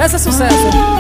vai ser sucesso.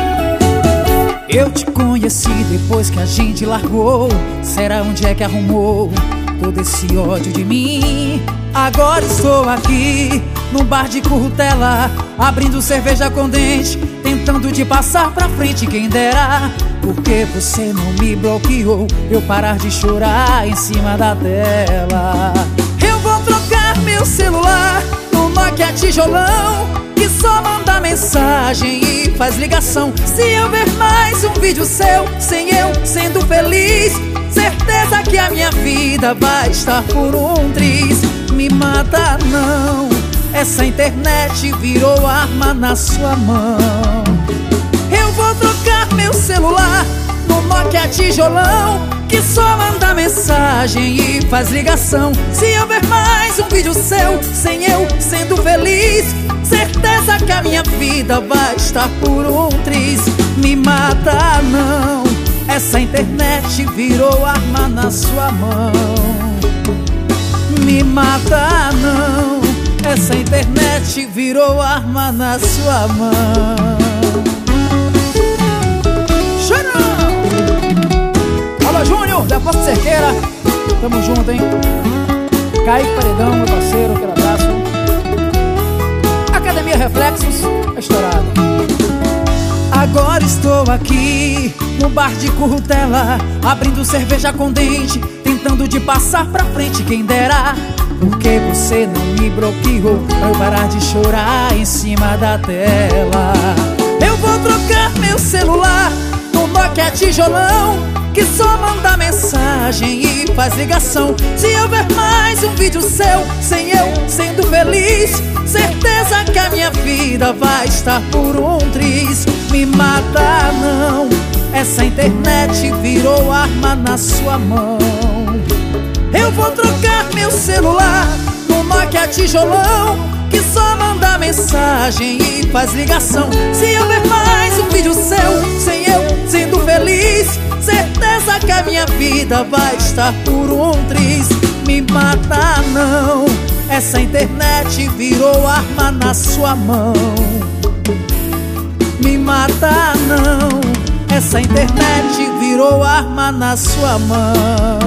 Eu te conheci depois que a gente largou. Será onde é que arrumou todo esse ódio de mim? Agora estou aqui num bar de currutela, abrindo cerveja com dente, tentando te passar pra frente. Quem dera, porque você não me bloqueou, eu parar de chorar em cima da tela. Eu vou trocar meu celular no Nokia tijolão, que só manda mensagem e faz ligação. Se eu ver mais um vídeo seu, sem eu sendo feliz, certeza que a minha vida vai estar por um triz. Me mata não, essa internet virou arma na sua mão. Eu vou trocar meu celular no Nokia tijolão, que só manda mensagem e faz ligação. Se eu ver mais um vídeo seu, sem eu sendo feliz, certeza que a minha vida vai estar por um triz. Me mata não, essa internet virou arma na sua mão. Me mata não, essa internet virou arma na sua mão. Chorão! Alô Júnior, Depósito Cerqueira, tamo junto, hein? Kaique Paredão, meu parceiro, aquele abraço. Academia Reflexos, estourada. Agora estou aqui no bar de currutela, abrindo cerveja com dente, tentando te passar pra frente. Quem dera, porque você não me bloqueou, pra eu parar de chorar em cima da tela. Eu vou trocar meu celular no Nokia tijolão, que só manda mensagem e faz ligação. Se eu ver mais um vídeo seu, sem eu sendo feliz, certeza que a minha vida vai estar por um triz. Me mata não, essa internet virou arma na sua mão. Eu vou trocar meu celular no Nokia tijolão, que só manda mensagem e faz ligação. Se eu ver mais um vídeo seu, sem eu sendo feliz, certeza que a minha vida vai estar por um triz. Me mata não, essa internet virou arma na sua mão. Me mata não, essa internet virou arma na sua mão.